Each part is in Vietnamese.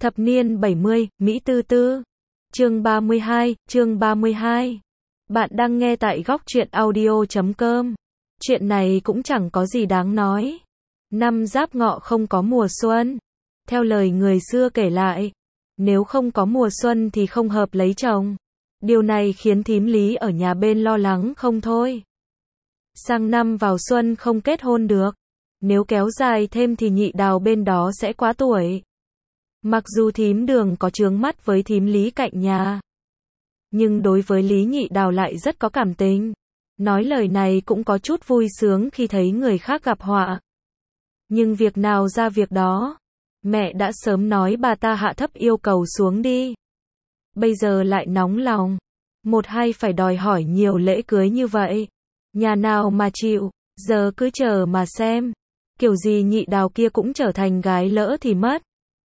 Thập niên 70, Mỹ Tư Tư. Chương 32. Bạn đang nghe tại góc truyện audio.com. Chuyện này cũng chẳng có gì đáng nói. Năm Giáp Ngọ không có mùa xuân. Theo lời người xưa kể lại, nếu không có mùa xuân thì không hợp lấy chồng. Điều này khiến thím Lý ở nhà bên lo lắng không thôi. Sang năm vào xuân không kết hôn được. Nếu kéo dài thêm thì nhị Đào bên đó sẽ quá tuổi. Mặc dù thím Đường có chướng mắt với thím Lý cạnh nhà, nhưng đối với Lý nhị Đào lại rất có cảm tình. Nói lời này cũng có chút vui sướng khi thấy người khác gặp họa. Nhưng việc nào ra việc đó. Mẹ đã sớm nói bà ta hạ thấp yêu cầu xuống đi. Bây giờ lại nóng lòng. Một hay phải đòi hỏi nhiều lễ cưới như vậy. Nhà nào mà chịu, giờ cứ chờ mà xem. Kiểu gì nhị Đào kia cũng trở thành gái lỡ thì mất.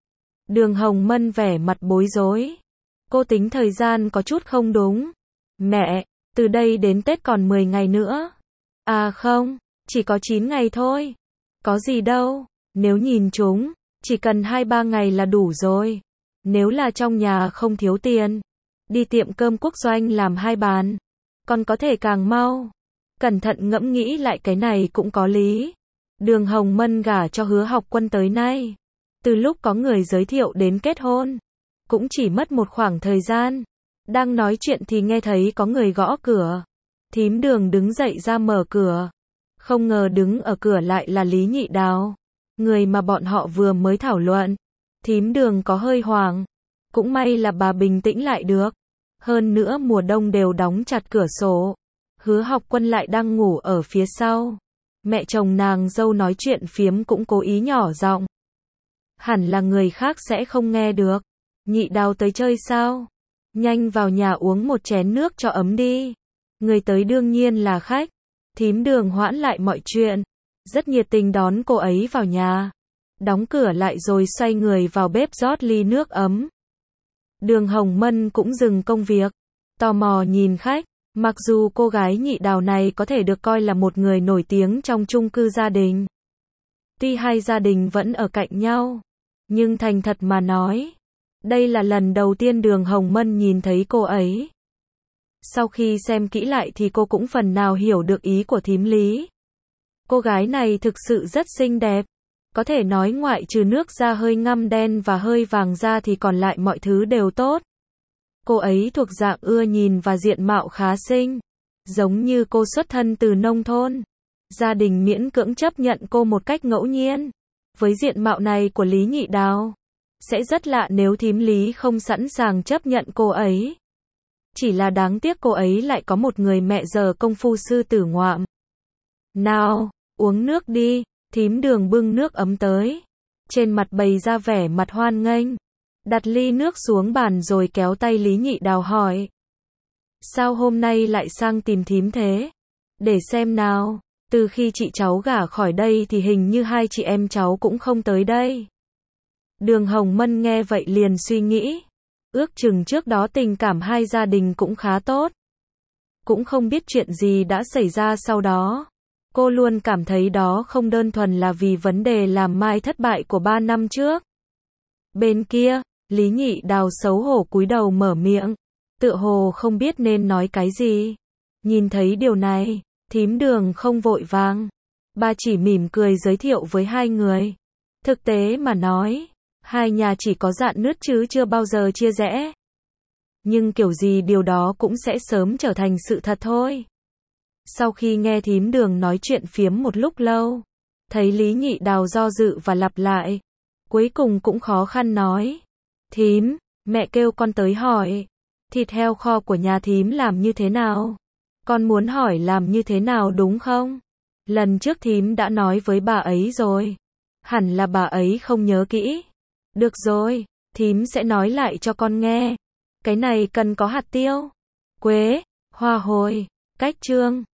Đường Hồng Mân vẻ mặt bối rối. Cô tính thời gian có chút không đúng. Mẹ, từ đây đến Tết còn 10 ngày nữa. À không, chỉ có 9 ngày thôi. Có gì đâu, nếu nhìn chúng, chỉ cần 2-3 ngày là đủ rồi. Nếu là trong nhà không thiếu tiền, đi tiệm cơm quốc doanh làm 2 bàn, còn có thể càng mau. Cẩn thận ngẫm nghĩ lại cái này cũng có lý. Đường Hồng Mân gả cho Hứa Học Quân tới nay. Từ lúc có người giới thiệu đến kết hôn, cũng chỉ mất một khoảng thời gian. Đang nói chuyện thì nghe thấy có người gõ cửa. Thím Đường đứng dậy ra mở cửa. Không ngờ đứng ở cửa lại là Lý nhị Đào, người mà bọn họ vừa mới thảo luận. Thím Đường có hơi hoảng. Cũng may là bà bình tĩnh lại được. Hơn nữa mùa đông đều đóng chặt cửa sổ. Hứa Học Quân lại đang ngủ ở phía sau. Mẹ chồng nàng dâu nói chuyện phiếm cũng cố ý nhỏ giọng. Hẳn là người khác sẽ không nghe được. Nhị Đào tới chơi sao? Nhanh vào nhà uống một chén nước cho ấm đi. Người tới đương nhiên là khách. Thím Đường hoãn lại mọi chuyện, rất nhiệt tình đón cô ấy vào nhà. Đóng cửa lại rồi xoay người vào bếp rót ly nước ấm. Đường Hồng Mân cũng dừng công việc, tò mò nhìn khách. Mặc dù cô gái nhị Đào này có thể được coi là một người nổi tiếng trong chung cư gia đình. Tuy hai gia đình vẫn ở cạnh nhau, nhưng thành thật mà nói, đây là lần đầu tiên Đường Hồng Mân nhìn thấy cô ấy. Sau khi xem kỹ lại thì cô cũng phần nào hiểu được ý của thím Lý. Cô gái này thực sự rất xinh đẹp. Có thể nói ngoại trừ nước da hơi ngăm đen và hơi vàng da thì còn lại mọi thứ đều tốt. Cô ấy thuộc dạng ưa nhìn và diện mạo khá xinh. Giống như cô xuất thân từ nông thôn. Gia đình miễn cưỡng chấp nhận cô một cách ngẫu nhiên. Với diện mạo này của Lý nhị Đào, sẽ rất lạ nếu thím Lý không sẵn sàng chấp nhận cô ấy. Chỉ là đáng tiếc cô ấy lại có một người mẹ giờ công phu sư tử ngoạm. Nào, uống nước đi. Thím Đường bưng nước ấm tới. Trên mặt bày ra vẻ mặt hoan nghênh. Đặt ly nước xuống bàn rồi kéo tay Lý nhị Đào hỏi. Sao hôm nay lại sang tìm thím thế? Để xem nào, từ khi chị cháu gả khỏi đây thì hình như hai chị em cháu cũng không tới đây. Đường Hồng Mân nghe vậy liền suy nghĩ. Ước chừng trước đó tình cảm hai gia đình cũng khá tốt. Cũng không biết chuyện gì đã xảy ra sau đó. Cô luôn cảm thấy đó không đơn thuần là vì vấn đề làm mai thất bại của 3 năm trước. Bên kia, Lý nhị Đào xấu hổ cúi đầu mở miệng. Tựa hồ không biết nên nói cái gì. Nhìn thấy điều này, thím Đường không vội vàng. Bà chỉ mỉm cười giới thiệu với hai người. Thực tế mà nói, hai nhà chỉ có rạn nứt chứ chưa bao giờ chia rẽ. Nhưng kiểu gì điều đó cũng sẽ sớm trở thành sự thật thôi. Sau khi nghe thím Đường nói chuyện phiếm một lúc lâu, thấy Lý nhị Đào do dự và lặp lại, cuối cùng cũng khó khăn nói. Thím, mẹ kêu con tới hỏi, thịt heo kho của nhà thím làm như thế nào? Con muốn hỏi làm như thế nào đúng không? Lần trước thím đã nói với bà ấy rồi. Hẳn là bà ấy không nhớ kỹ. Được rồi, thím sẽ nói lại cho con nghe. Cái này cần có hạt tiêu, quế, hoa hồi, cách trương,